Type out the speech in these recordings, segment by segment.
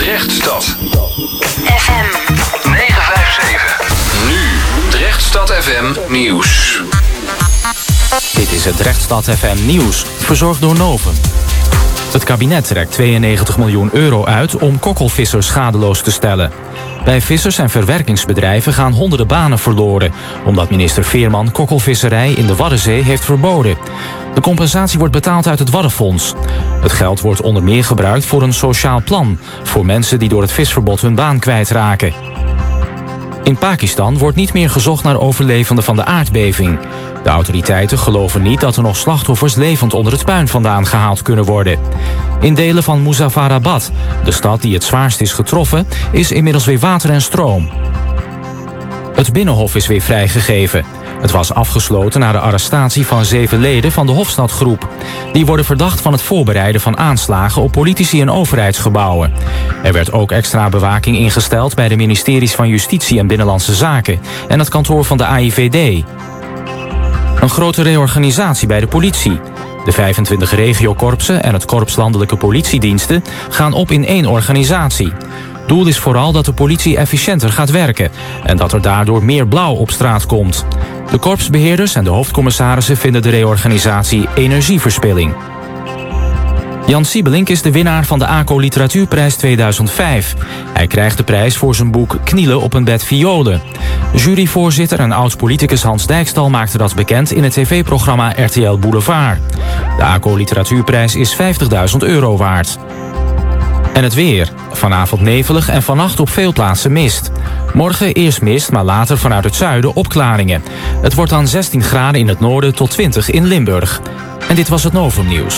Drechtstad FM 957. Nu Drechtstad FM nieuws. Dit is het Drechtstad FM nieuws, verzorgd door Novum. Het kabinet trekt 92 miljoen euro uit om kokkelvissers schadeloos te stellen. Bij vissers- en verwerkingsbedrijven gaan honderden banen verloren, omdat minister Veerman kokkelvisserij in de Waddenzee heeft verboden. De compensatie wordt betaald uit het Waddenfonds. Het geld wordt onder meer gebruikt voor een sociaal plan voor mensen die door het visverbod hun baan kwijtraken. In Pakistan wordt niet meer gezocht naar overlevenden van de aardbeving. De autoriteiten geloven niet dat er nog slachtoffers levend onder het puin vandaan gehaald kunnen worden. In delen van Muzaffarabad, de stad die het zwaarst is getroffen, is inmiddels weer water en stroom. Het Binnenhof is weer vrijgegeven. Het was afgesloten na de arrestatie van 7 leden van de Hofstadgroep. Die worden verdacht van het voorbereiden van aanslagen op politici en overheidsgebouwen. Er werd ook extra bewaking ingesteld bij de ministeries van Justitie en Binnenlandse Zaken en het kantoor van de AIVD. Een grote reorganisatie bij de politie. De 25 regiokorpsen en het Korps Landelijke Politiediensten gaan op in 1 organisatie. Doel is vooral dat de politie efficiënter gaat werken en dat er daardoor meer blauw op straat komt. De korpsbeheerders en de hoofdcommissarissen vinden de reorganisatie energieverspilling. Jan Siebelink is de winnaar van de ACO Literatuurprijs 2005. Hij krijgt de prijs voor zijn boek Knielen op een bed violen. Juryvoorzitter en oud-politicus Hans Dijkstal maakte dat bekend in het tv-programma RTL Boulevard. De ACO Literatuurprijs is €50.000 waard. En het weer. Vanavond nevelig en vannacht op veel plaatsen mist. Morgen eerst mist, maar later vanuit het zuiden opklaringen. Het wordt dan 16 graden in het noorden tot 20 in Limburg. En dit was het Novum Nieuws.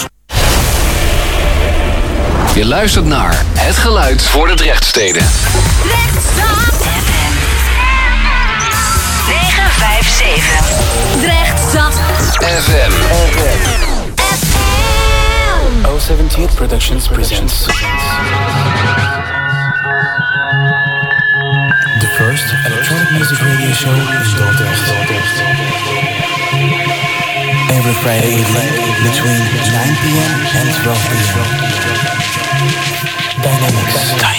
Je luistert naar Het Geluid voor de Drechtsteden. Drechtstad FM 957. Drechtstad FM. 078 Productions presents the first electronic music radio show in Dordrecht. Every Friday evening between 9 p.m. and 12 p.m. Dynamics.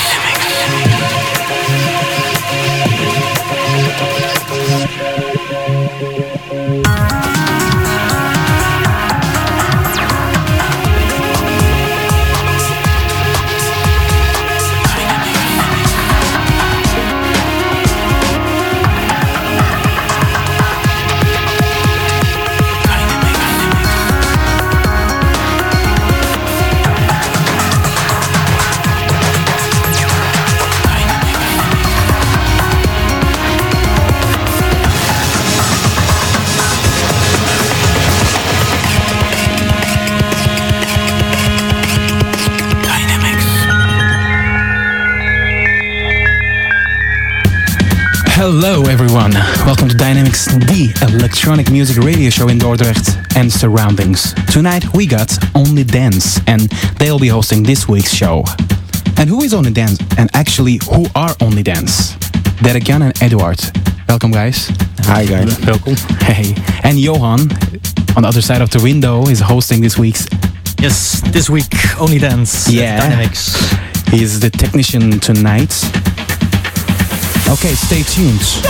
Hello everyone, welcome to Dynamics, the electronic music radio show in Dordrecht and surroundings. Tonight we got Only Dance and they'll be hosting this week's show. And who is Only Dance? And actually, who are Only Dance? Derek Jan and Eduard. Welcome guys. Hi guys. Welcome. Hey. And Johan, on the other side of the window, is hosting this week's... Yes, this week Only Dance. Yeah. Dynamics. He is the technician tonight. Okay, stay tuned.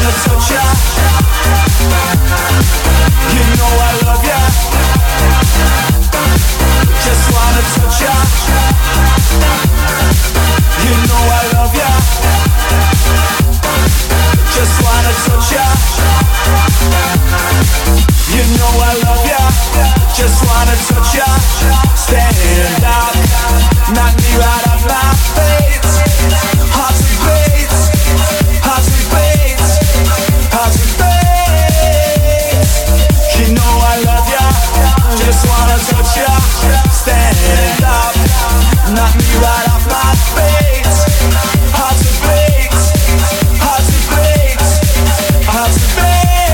wanna touch ya. You know I love ya. Just wanna touch ya. You know I love ya. Just wanna touch ya. You know I love ya. Just wanna touch ya. Stand up, knock me right off my feet. Heart to beat, heart to beat, heart to beat. You know I love ya. Just wanna touch ya. Stand up, knock me right off my feet. Heart to beat, heart to beat, heart to beat.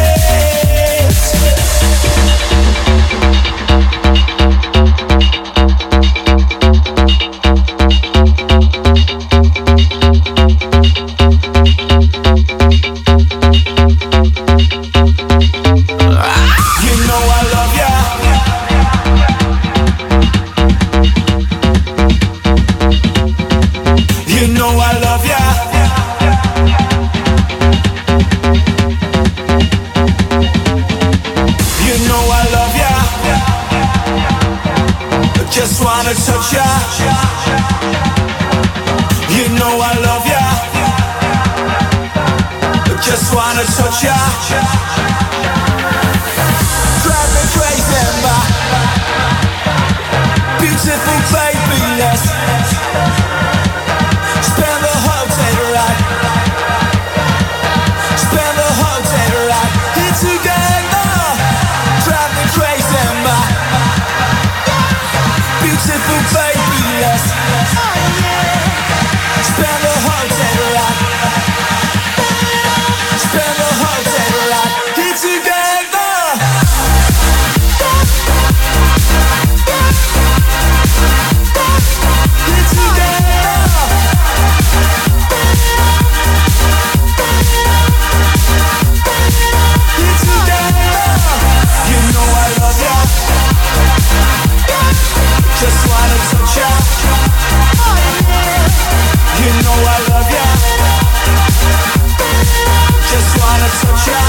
Just wanna touch ya. You know I love ya. Just wanna touch ya. Drive me crazy, my beautiful baby, let's spend the whole day right. Spend the whole day right here together. Drive me crazy, my beautiful baby, let's spend the whole day right. Spend the whole day right here together. Here together. Here together. You know I love ya. Just wanna touch ya. You know I love ya. Just wanna touch ya.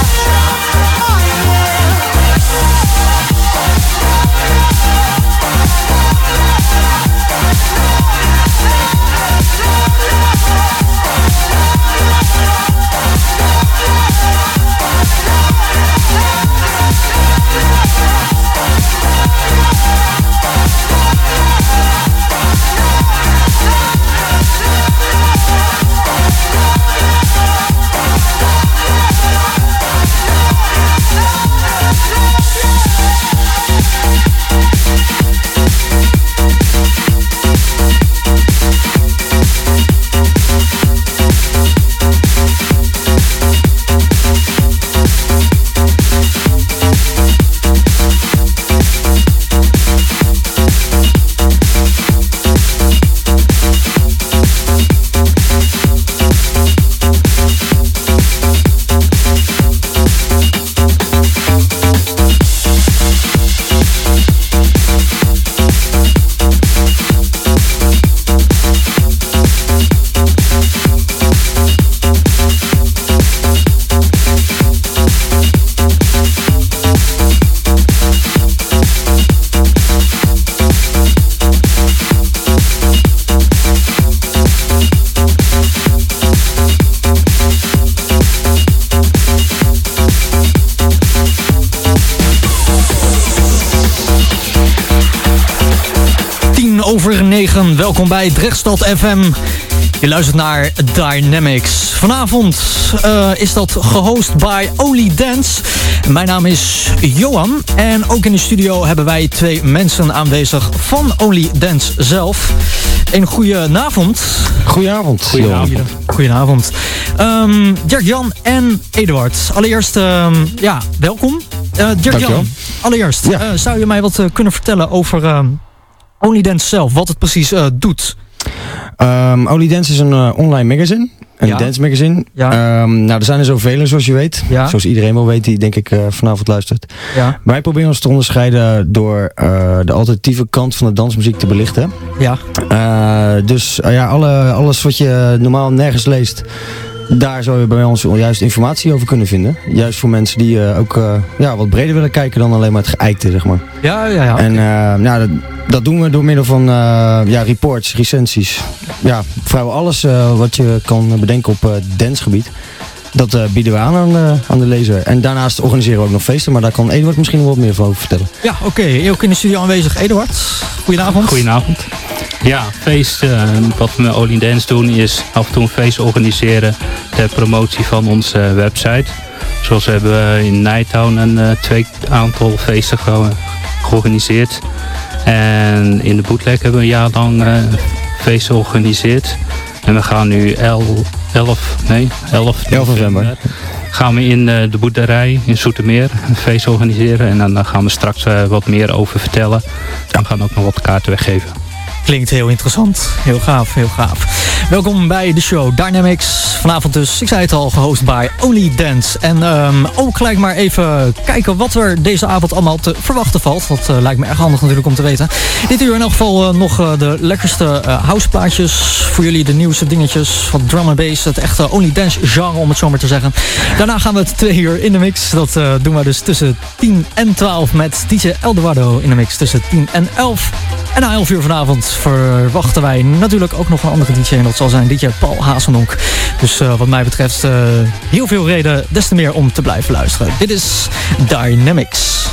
Over 9. Welkom bij Drechtstad FM. Je luistert naar Dynamics. Vanavond is dat gehost bij Only Dance. Mijn naam is Johan. En ook in de studio hebben wij 2 mensen aanwezig van Only Dance zelf. Een goedenavond. Goedenavond. Goedenavond. Dirk-Jan en Eduard. Allereerst, welkom. Dirk-Jan, allereerst, zou je mij wat kunnen vertellen over Only Dance zelf, wat het precies doet? Only Dance is een online magazine. Een dance magazine. Ja. Er zijn er zoveel, zoals je weet. Ja. Zoals iedereen wel weet die denk ik vanavond luistert. Ja. Wij proberen ons te onderscheiden door de alternatieve kant van de dansmuziek te belichten. Ja. Alles wat je normaal nergens leest, daar zou je bij ons juist informatie over kunnen vinden. Juist voor mensen die ook wat breder willen kijken dan alleen maar het geëikte, zeg maar. Ja. En dat doen we door middel van reports, recensies. Ja, vrijwel alles wat je kan bedenken op dancegebied. Dat bieden we aan de lezer. En daarnaast organiseren we ook nog feesten, maar daar kan Eduard misschien nog wat meer over vertellen. Ja, oké. Ook in de studio aanwezig Eduard. Goedenavond. Goedenavond. Ja, feest. Wat we met Only Dance doen is af en toe een feest organiseren ter promotie van onze website. Zoals hebben we in Nighttown een aantal feesten georganiseerd. En in de Bootleg hebben we een jaar lang feesten georganiseerd. En we gaan nu 11 november gaan we in de boerderij in Zoetermeer een feest organiseren. En dan gaan we straks wat meer over vertellen. En we gaan ook nog wat kaarten weggeven. Klinkt heel interessant. Heel gaaf, heel gaaf. Welkom bij de show Dynamics. Vanavond dus, ik zei het al, gehost bij Only Dance. En ook gelijk maar even kijken wat er deze avond allemaal te verwachten valt. Dat lijkt me erg handig natuurlijk om te weten. Dit uur in elk geval nog de lekkerste houseplaatjes. Voor jullie de nieuwste dingetjes van drum and bass. Het echte Only Dance genre, om het zo maar te zeggen. Daarna gaan we het 2 uur in de mix. Dat doen we dus tussen 10 en 12 met DJ Eldorado in de mix. Tussen 10 en 11. En na 11 uur vanavond verwachten wij natuurlijk ook nog een andere DJ. En dat zal zijn DJ Paul Hazenonk. Dus wat mij betreft heel veel reden, des te meer om te blijven luisteren. Dit is Dynamics.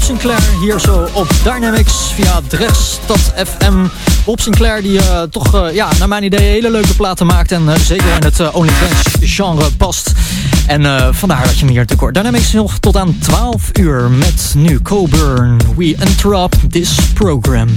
Sinclair hier zo op Dynamics via Drechtstad FM. Bob Sinclair die toch naar mijn idee hele leuke platen maakt en zeker in het Only Dance genre past. En vandaar dat je hem hier te hoort. Dynamics nog tot aan 12 uur met nu Coburn. We interrupt this program.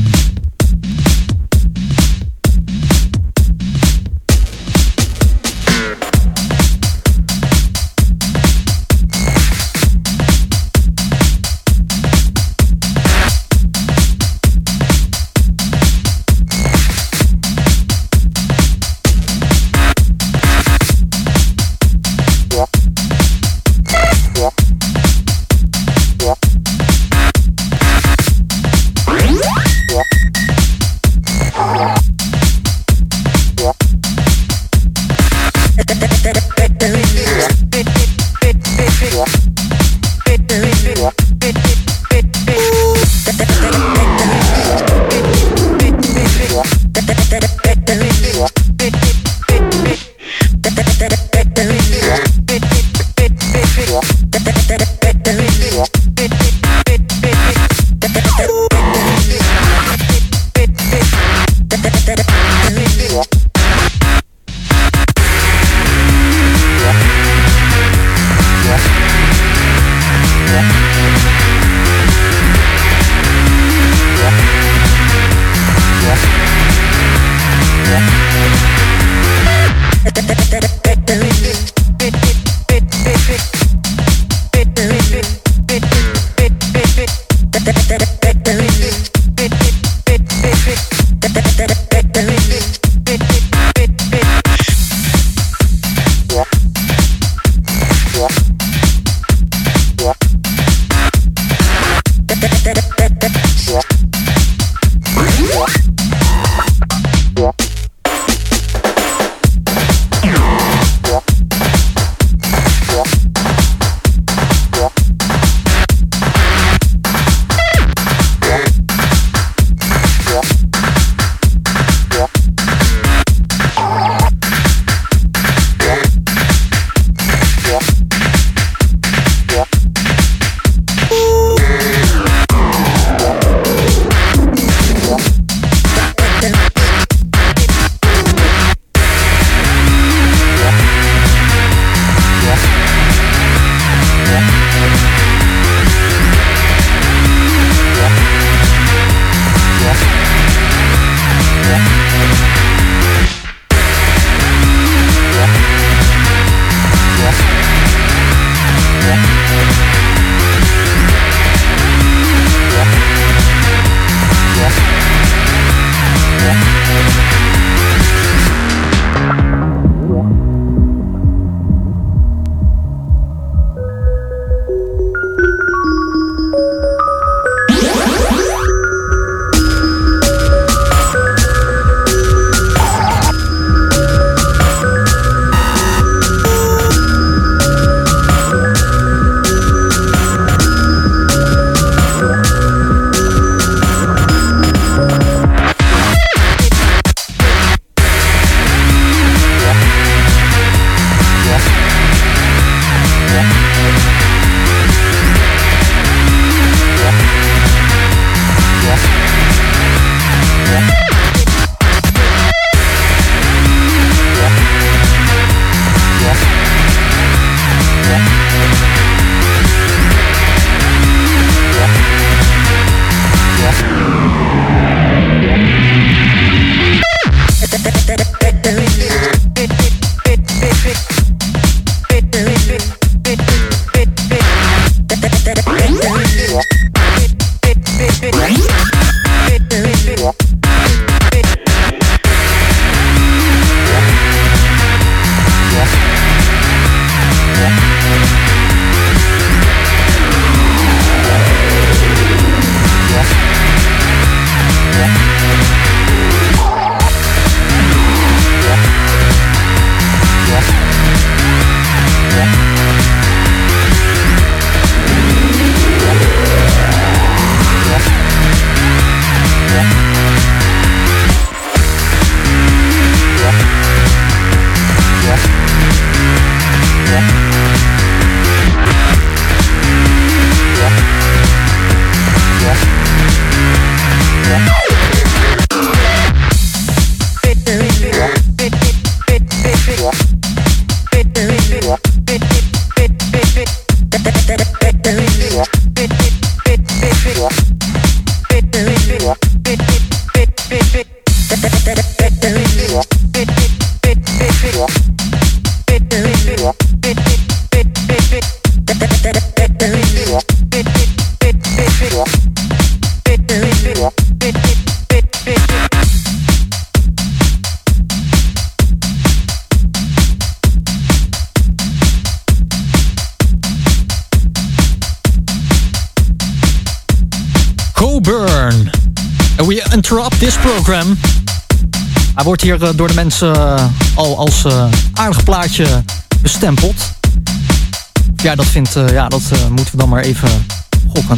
Coburn. And we interrupt this program. Hij wordt hier door de mensen al als aardig plaatje bestempeld. Ja, dat moeten we dan maar even gokken.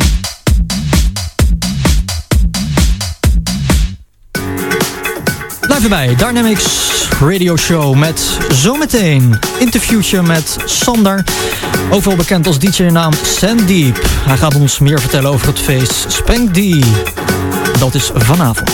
Blijf erbij, Dynamics Radio Show met zometeen interviewtje met Sander. Ook wel bekend als DJ-naam Sandeep. Hij gaat ons meer vertellen over het feest Spank D. Dat is vanavond.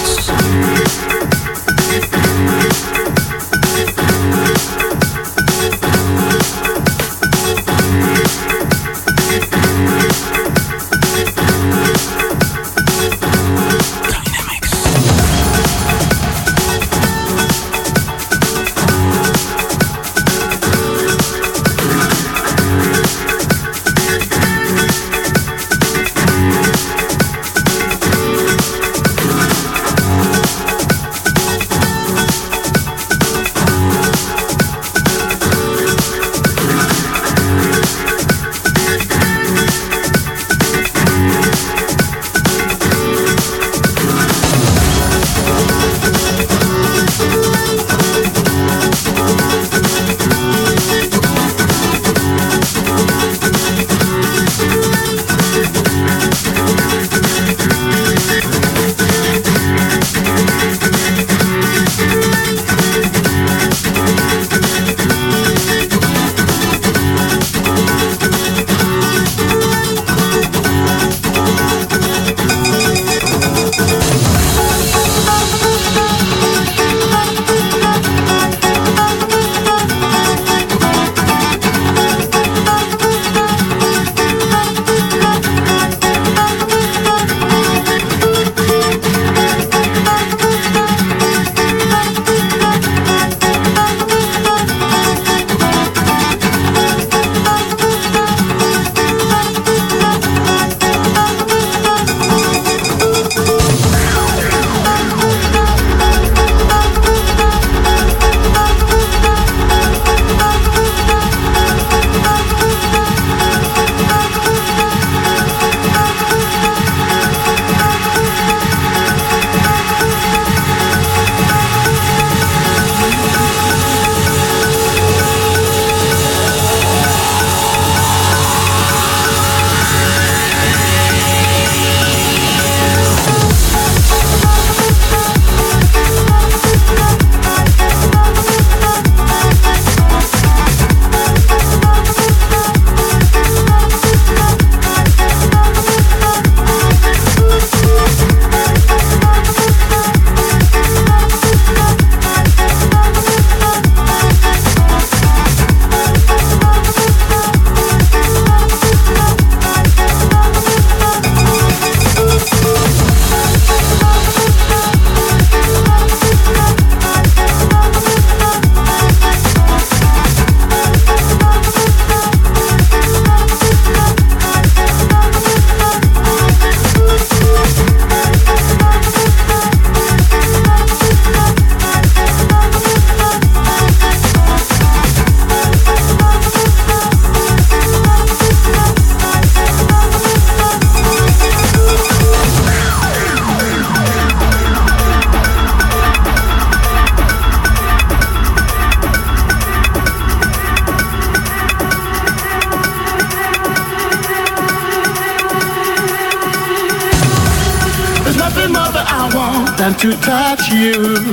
than to touch you,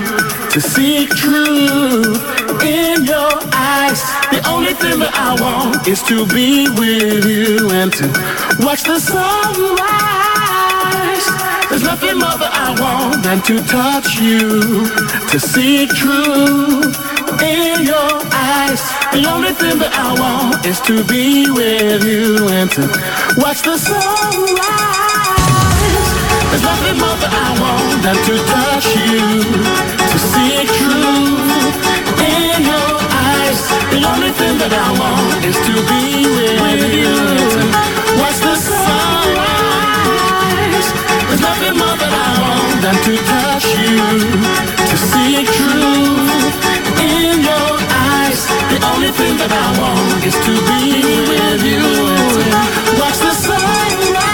to see truth in your eyes. The only thing that I want is to be with you and to watch the sunrise. There's nothing more that I want than to touch you, to see truth in your eyes. The only thing that I want is to be with you and to watch the sunrise. There's nothing more that I want than to touch you, to that I want is to be with you. Watch the sunrise. There's nothing more that I want than to touch you, to see truth in your eyes. The only thing that I want is to be with you. Watch the sunrise.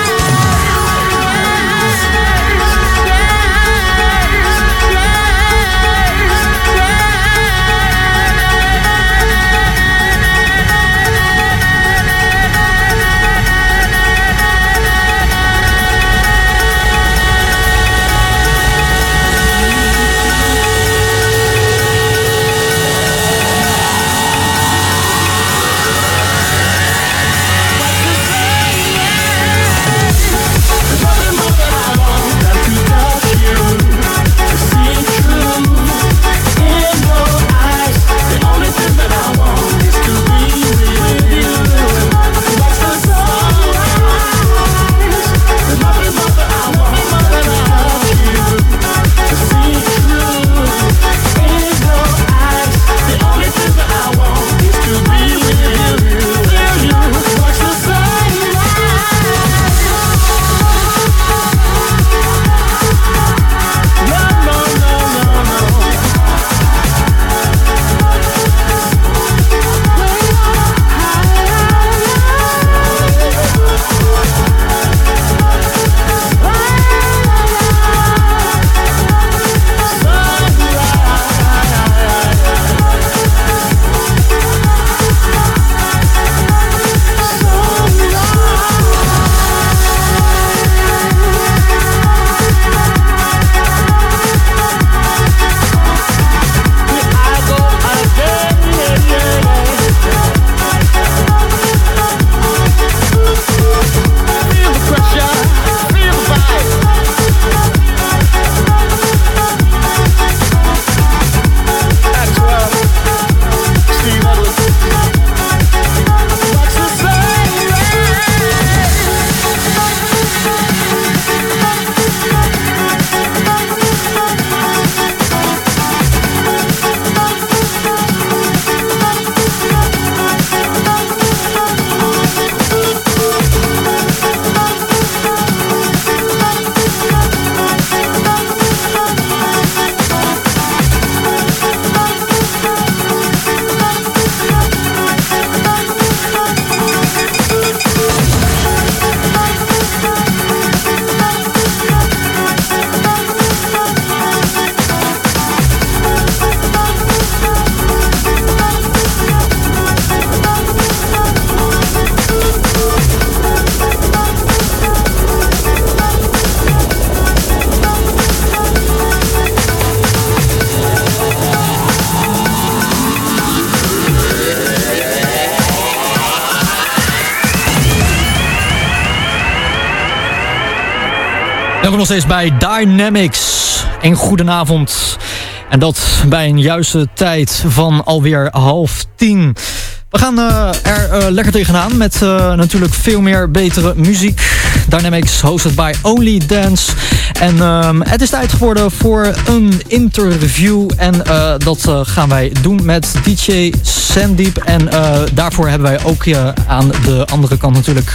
Nog steeds bij Dynamics. Een goedenavond. En dat bij een juiste tijd van alweer 9:30. We gaan er lekker tegenaan met natuurlijk veel meer betere muziek. Dynamics hosted bij Only Dance. En het is tijd geworden voor een interview. En dat gaan wij doen met DJ Sandeep. En daarvoor hebben wij ook aan de andere kant natuurlijk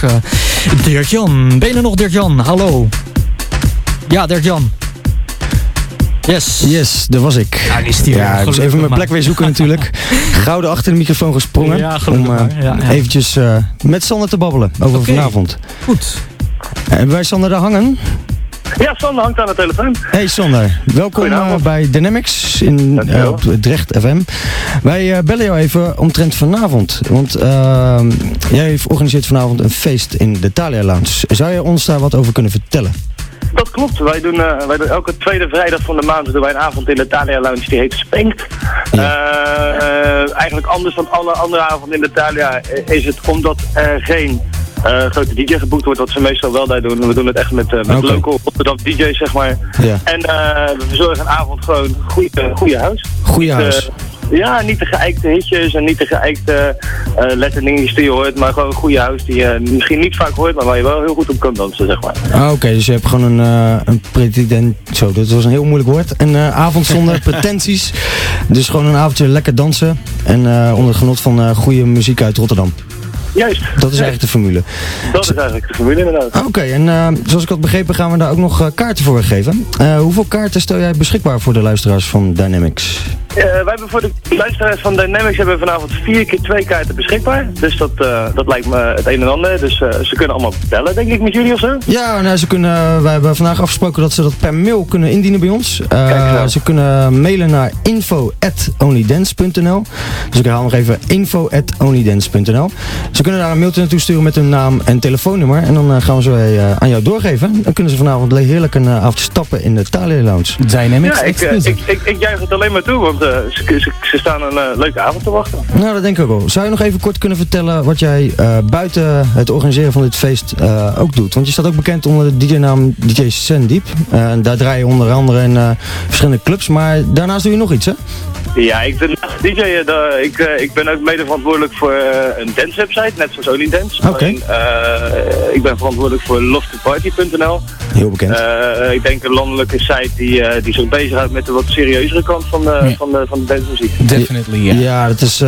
Dirk-Jan. Ben je er nog, Dirk-Jan? Hallo. Ja, Dirk-Jan. Yes, daar was ik. Ja, is die ik moest even mijn plek weer zoeken natuurlijk. Gouden achter de microfoon gesprongen. Ja, om eventjes met Sander te babbelen over vanavond. Goed. En bij Sander daar hangen? Ja, Sander hangt aan de telefoon. Hey Sander, welkom bij Dynamics op Drecht FM. Wij bellen jou even omtrent vanavond. Want jij organiseert vanavond een feest in de Thalia Lounge. Zou je ons daar wat over kunnen vertellen? Dat klopt. Wij doen elke tweede vrijdag van de maand doen wij een avond in de Thalia Lounge die heet Spankt. Eigenlijk anders dan alle andere avonden in de Thalia is het omdat er geen grote DJ geboekt wordt, wat ze meestal wel daar doen. We doen het echt met local Rotterdam DJ's, zeg maar. Ja. En we verzorgen een avond gewoon goede huis. Goede huis. Ja, niet de geëikte hitjes en niet de geëikte letterdingetjes die je hoort, maar gewoon goede house die je misschien niet vaak hoort, maar waar je wel heel goed op kan dansen, zeg maar. Oké, dus je hebt gewoon een pretendent, zo, dat was een heel moeilijk woord, een avond zonder pretenties, dus gewoon een avondje lekker dansen en onder het genot van goede muziek uit Rotterdam. Juist. Dat is eigenlijk de formule. Dat is eigenlijk de formule, inderdaad. Oké, en zoals ik had begrepen gaan we daar ook nog kaarten voor geven. Hoeveel kaarten stel jij beschikbaar voor de luisteraars van Dynamics? Wij hebben voor de luisteraars van Dynamics hebben we vanavond 4 keer 2 kaarten beschikbaar. Dus dat lijkt me het een en ander. Dus ze kunnen allemaal bellen, denk ik, met jullie of zo? Ja, nou, wij hebben vandaag afgesproken dat ze dat per mail kunnen indienen bij ons. Ze kunnen mailen naar info@onlydance.nl. Dus ik herhaal nog even info@onlydance.nl. Ze kunnen daar een mailtje naartoe sturen met hun naam en telefoonnummer. En dan gaan we ze aan jou doorgeven. Dan kunnen ze vanavond heerlijk een avond stappen in de Thalia Lounge. Dynamics. Ja, ik juich het alleen maar toe, want ze staan een leuke avond te wachten. Nou, dat denk ik ook wel. Zou je nog even kort kunnen vertellen wat jij buiten het organiseren van dit feest ook doet? Want je staat ook bekend onder de DJ-naam DJ Sandeep. Daar draai je onder andere in verschillende clubs, maar daarnaast doe je nog iets, hè? Ja, ik ben DJ. Ik ben ook mede verantwoordelijk voor een dance website, net zoals Only Dance. Oké. Ik ben verantwoordelijk voor loftedparty.nl. Heel bekend. Ik denk een landelijke site die zich bezighoudt met de wat serieuzere kant van de dancemuziek. Definitely, yeah. Ja, dat is...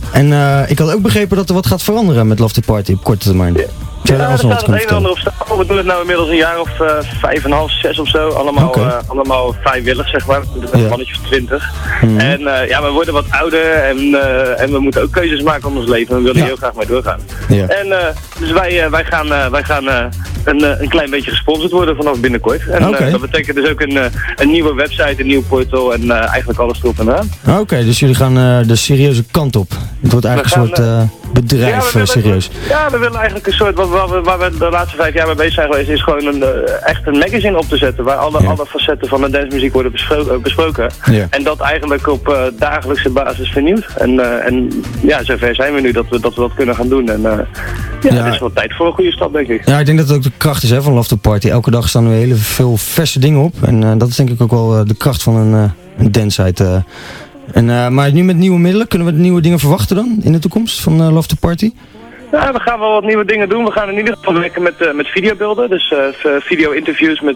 ik had ook begrepen dat er wat gaat veranderen met Lofted Party op korte termijn. Ja. Ja, er staat het een en ander op stapel. We doen het nou inmiddels een jaar of 5,5, 6 of zo. Allemaal vrijwillig, zeg maar. Een mannetje of 20. En we worden wat ouder en we moeten ook keuzes maken om ons leven. We willen heel graag mee doorgaan. Ja. En dus wij gaan een klein beetje gesponsord worden vanaf binnenkort. En dat betekent dus ook een nieuwe website, een nieuw portal en eigenlijk alles erop en aan. Oké, dus jullie gaan de serieuze kant op. Het wordt eigenlijk een soort bedrijf, serieus. Ja, we willen eigenlijk een soort, waar we de laatste 5 jaar mee bezig zijn geweest, is gewoon echt een magazine op te zetten. Waar alle facetten van de dancemuziek worden besproken. Ja. En dat eigenlijk op dagelijkse basis vernieuwd. En zover zijn we nu dat we dat kunnen gaan doen. En het is wel tijd voor een goede stap, denk ik. Ja, ik denk dat het ook de kracht is van Lofted Party. Elke dag staan er heel veel verse dingen op. En dat is denk ik ook wel de kracht van een dance-site. Maar nu met nieuwe middelen, kunnen we nieuwe dingen verwachten dan in de toekomst van Lofted Party? Ja, we gaan wel wat nieuwe dingen doen. We gaan in ieder geval werken met videobeelden. Dus video-interviews met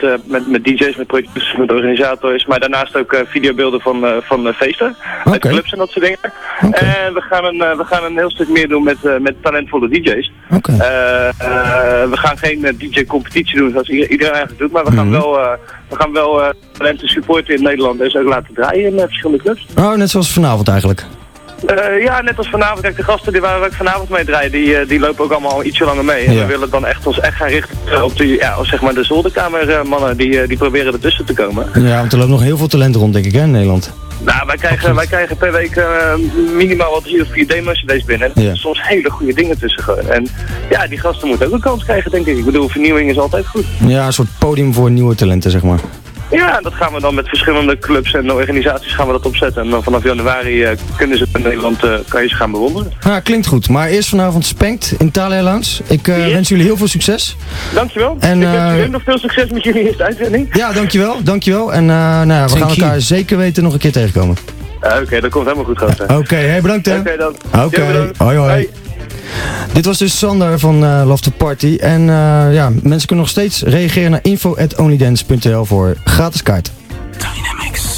DJ's, met producers, met organisators. Maar daarnaast ook videobeelden van feesten. Met clubs en dat soort dingen. En we gaan een heel stuk meer doen met talentvolle DJ's. We gaan geen DJ-competitie doen zoals iedereen eigenlijk doet. Maar we gaan wel talenten supporten in Nederland en ze ook laten draaien in verschillende clubs. Oh, net zoals vanavond eigenlijk. Net als vanavond. Kijk, de gasten waar we vanavond mee draaien, die lopen ook allemaal ietsje langer mee. En we willen dan ons echt gaan richten op de zolderkamermannen die proberen ertussen te komen. Ja, want er loopt nog heel veel talent rond, denk ik, hè, in Nederland. Nou, wij krijgen per week minimaal wat 3 of 4 demo-cd's binnen. En soms hele goede dingen tussen gewoon. En ja, die gasten moeten ook een kans krijgen, denk ik. Ik bedoel, vernieuwing is altijd goed. Ja, een soort podium voor nieuwe talenten, zeg maar. Ja, dat gaan we dan met verschillende clubs en organisaties gaan we dat opzetten. En dan vanaf januari kunnen ze in Nederland kan je ze gaan bewonderen. Ja, klinkt goed. Maar eerst vanavond Spankt in Thalia Lounge. Ik wens jullie heel veel succes. Dankjewel. En, ik wens jullie nog veel succes met jullie eerste uitzending. Ja, dankjewel. En we gaan elkaar zeker weten nog een keer tegenkomen. Oké, dat komt helemaal goed, gasten. Oké, bedankt hè. Oké, dan. Oké, hoi. Dit was dus Sander van Lofted Party. En mensen kunnen nog steeds reageren naar info@onlydance.nl voor gratis kaart. Dynamics.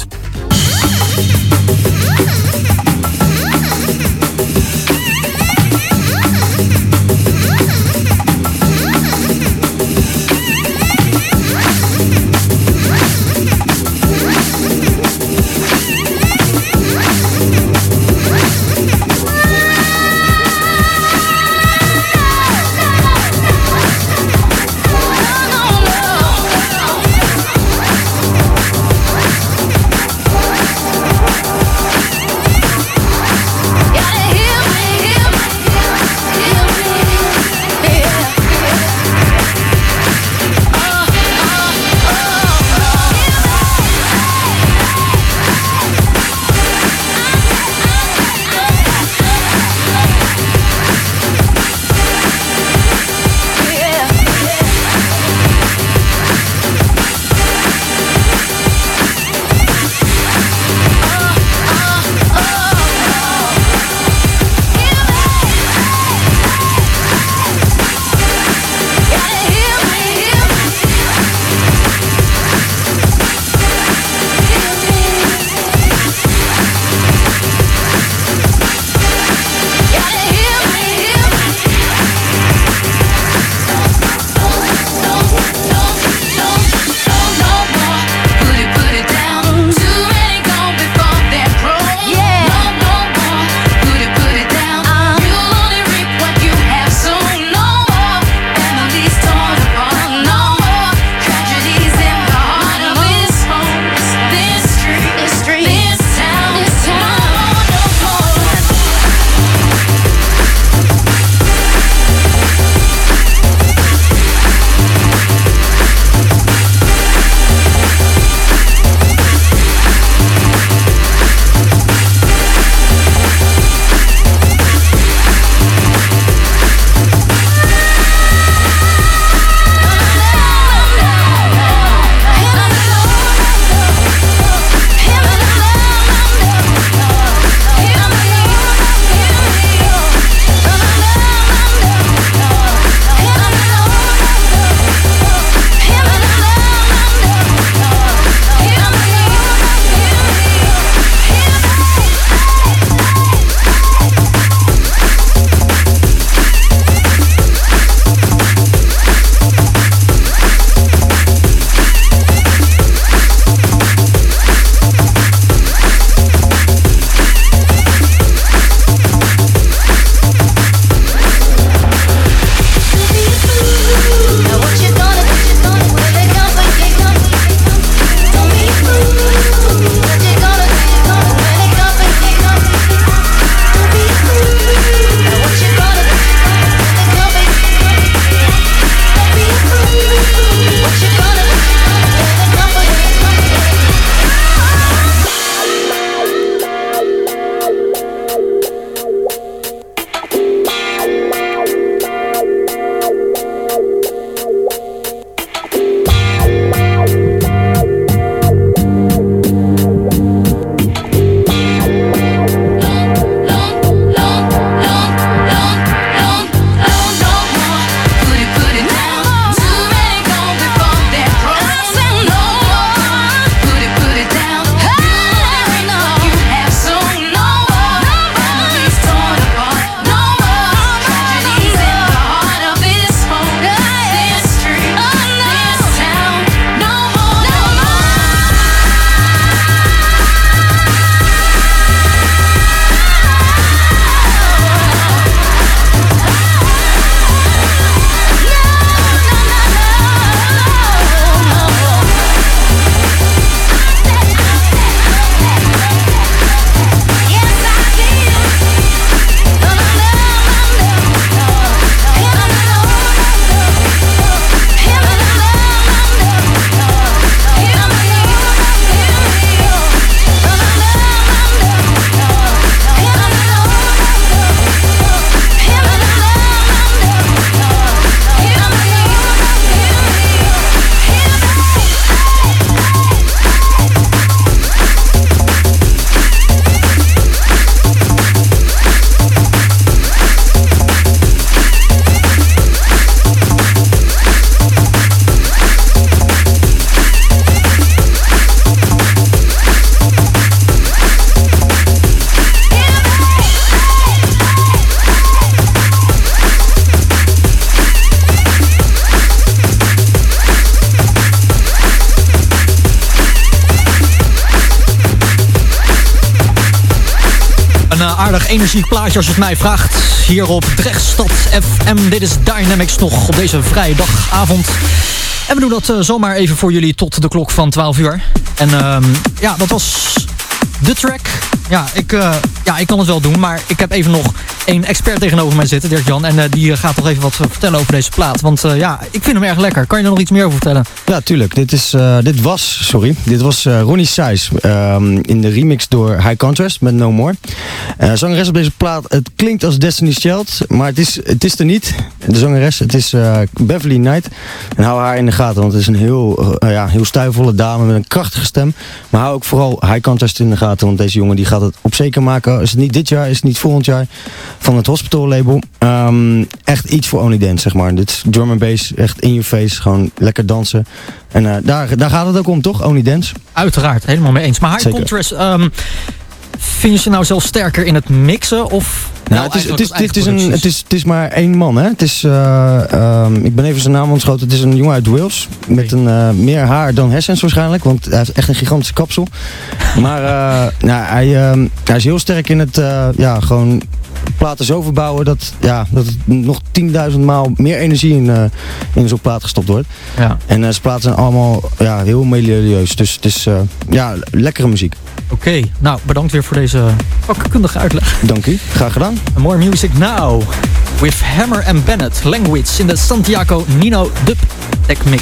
Een aardig energiek plaatje als je het mij vraagt. Hier op Drechtstad FM. Dit is Dynamics nog op deze vrije dagavond. En we doen dat zomaar even voor jullie tot de klok van 12 uur. En ja, dat was de track. Ja, ik kan het wel doen, maar ik heb even nog een expert tegenover mij zitten, Dirk-Jan. En die gaat toch even wat vertellen over deze plaat. Want ja, ik vind hem erg lekker. Kan je er nog iets meer over vertellen? Ja, tuurlijk. Dit was Ronnie Size in de remix door High Contrast met No More. Zangeres op deze plaat, het klinkt als Destiny's Child, maar het is er niet. De zangeres, het is Beverly Knight. En hou haar in de gaten, want het is een heel stijlvolle dame met een krachtige stem. Maar hou ook vooral High Contrast in de gaten, want deze jongen die gaat het op zeker maken. Is het niet dit jaar, is het niet volgend jaar. Van het Hospital label. Echt iets voor Only Dance, zeg maar. Dit is drum and bass, echt in your face. Gewoon lekker dansen. En daar gaat het ook om, toch? Only Dance. Uiteraard, helemaal mee eens. Maar High Contrast, vind je ze nou zelf sterker in het mixen? Of nou, het is maar één man, hè. Het is, ik ben even zijn naam ontschoten. Het is een jongen uit Wales. Met een meer haar dan hersens waarschijnlijk. Want hij heeft echt een gigantische kapsel. Maar hij is heel sterk in het gewoon platen zo verbouwen dat het nog 10.000 maal meer energie in zo'n plaat gestopt wordt. Ja. En zijn platen zijn allemaal heel melodieus. Dus het is lekkere muziek. Oké, nou bedankt weer voor deze vakkundige uitleg. Dank u, graag gedaan. More music now with Hammer and Bennett, Language in de Santiago Nino Dub Tech Mix.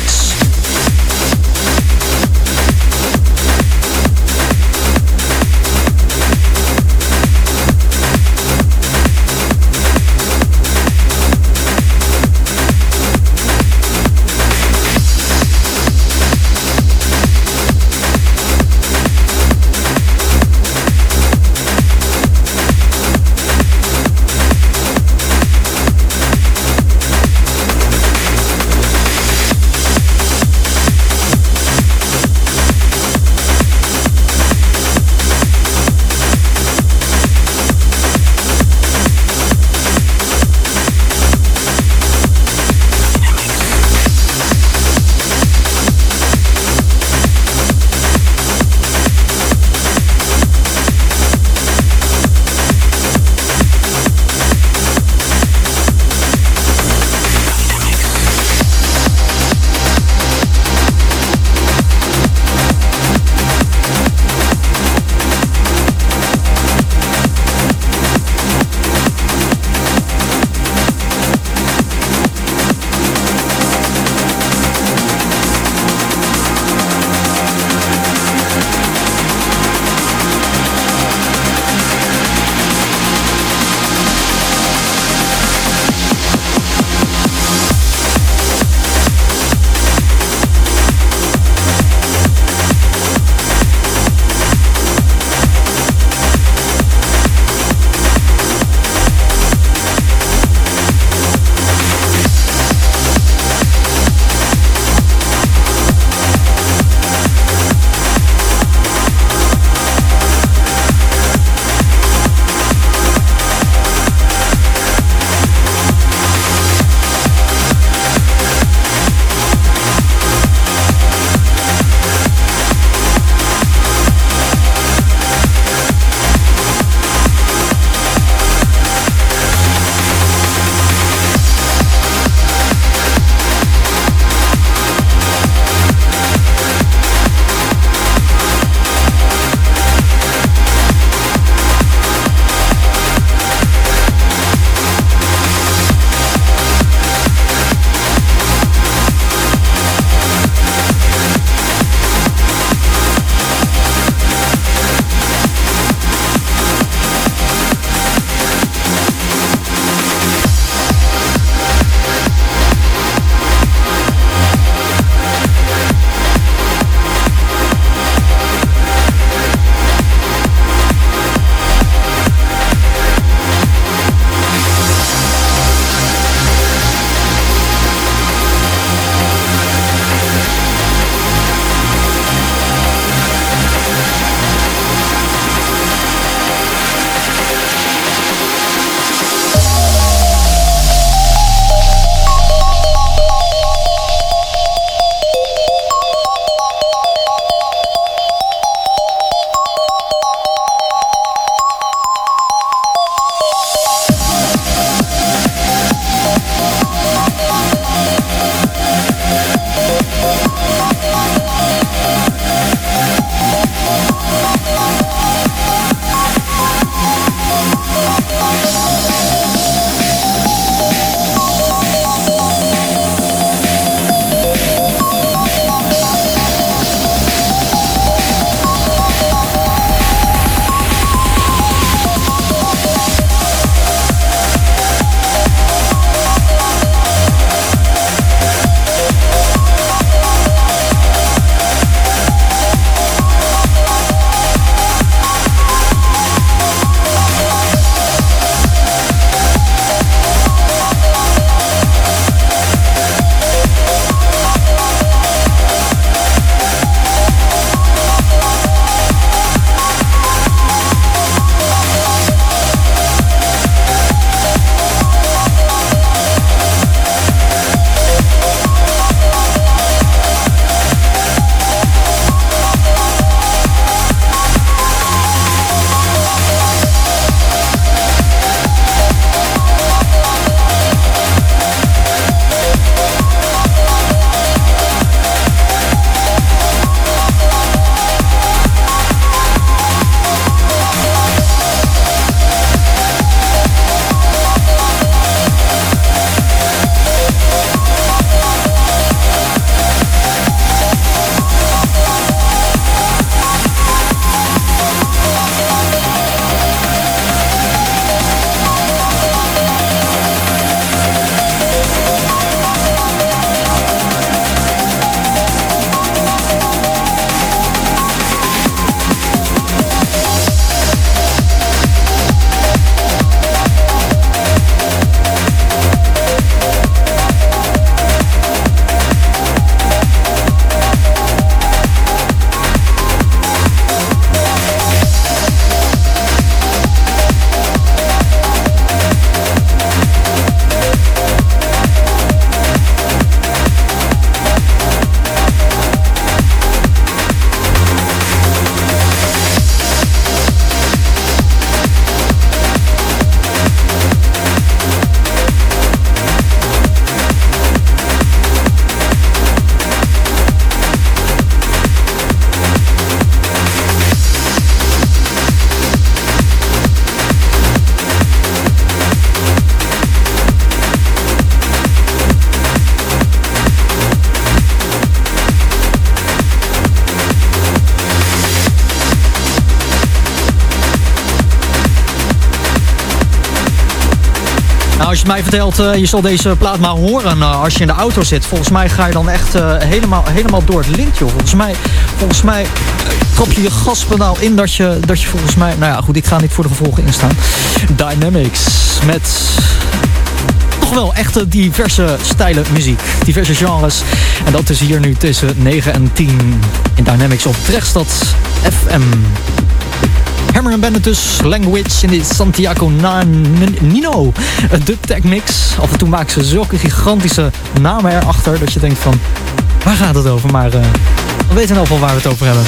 als je het mij vertelt, je zal deze plaat maar horen als je in de auto zit. Volgens mij ga je dan echt helemaal door het lint, joh. Volgens mij trap je je gaspedaal in dat je volgens mij... Nou ja, goed, ik ga niet voor de gevolgen instaan. Dynamics met... toch wel echte diverse stijlen muziek, diverse genres. En dat is hier nu tussen 9 en 10 in Dynamics op Drechtstad FM. Hammer & Bandit dus, Language in de Santiago Nino. De tech mix. Af en toe maken ze zulke gigantische namen erachter dat je denkt van, waar gaat het over? Maar we weten in elk geval waar we het over hebben.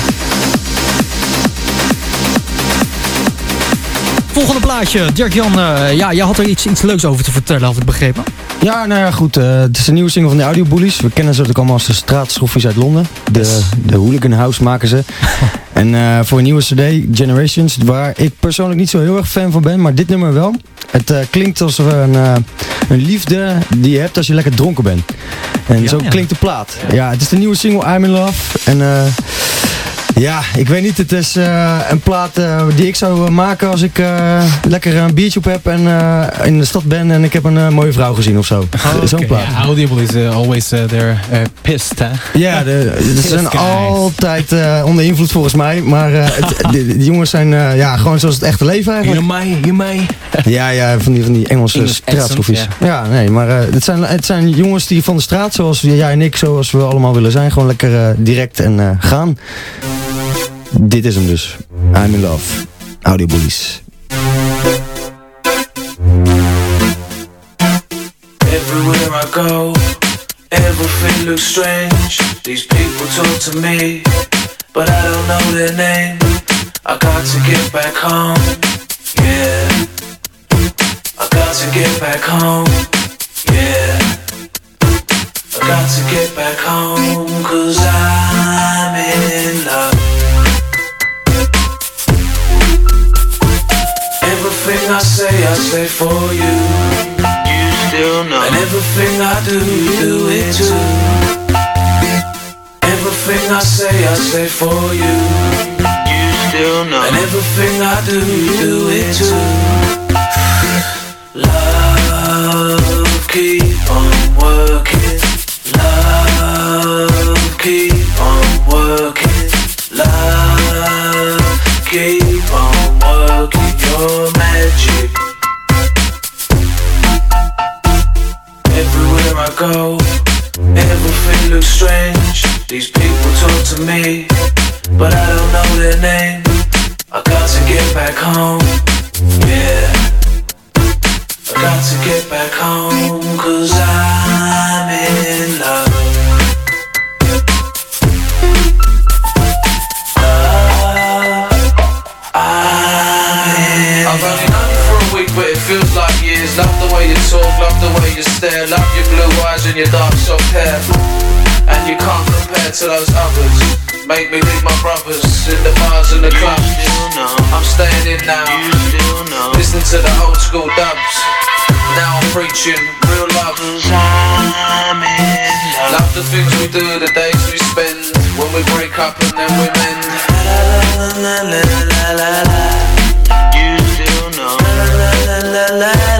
Volgende plaatje, Dirk-Jan, ja, je had er iets leuks over te vertellen, had ik begrepen. Ja, nou ja, goed. Het is een nieuwe single van de Audio Bullies. We kennen ze natuurlijk allemaal als de straatschoffies uit Londen. De Hooligan House maken ze. En voor een nieuwe CD, Generations, waar ik persoonlijk niet zo heel erg fan van ben, maar dit nummer wel. Het klinkt als een liefde die je hebt als je lekker dronken bent. En zo klinkt de plaat. Ja, het is de nieuwe single I'm in Love. En ja, ik weet niet, het is een plaat die ik zou maken als ik lekker een biertje op heb en in de stad ben en ik heb een mooie vrouw gezien of zo. Zo'n plaat. Yeah, Audible is always they're pissed, hè? Ja, ze zijn altijd onder invloed volgens mij, maar die jongens zijn ja, gewoon zoals het echte leven eigenlijk. You may. Ja, van die Engelse straatschoffies. Ja, nee, maar het zijn jongens die van de straat, zoals jij en ik, zoals we allemaal willen zijn, gewoon lekker direct en gaan. Dit is hem dus. I'm in Love. Audio Bullies. Everywhere I go, everything looks strange. These people talk to me, but I don't know their name. I got to get back home, yeah. I got to get back home, yeah. I got to get back home, 'cause I'm in love. Everything I say for you. You still know. And everything I do it too. Everything I say for you. You still know. And everything I do it too. Love, keep on working. Love, keep on working. Love, keep on working your magic. Everywhere I go, everything looks strange. These people talk to me, but I don't know their name. I got to get back home, yeah. I got to get back home, 'cause I'm in love. I've only known you for a week, but it feels like years. Love the way you talk, love the way you stare. Love your blue eyes and your dark soft hair. And you can't compare to those others. Make me leave my brothers in the bars and the clubs. I'm staying in now, listening to the old school dubs. Now I'm preaching real love. Love the things we do, the days we spend. When we break up and then we mend. You still know.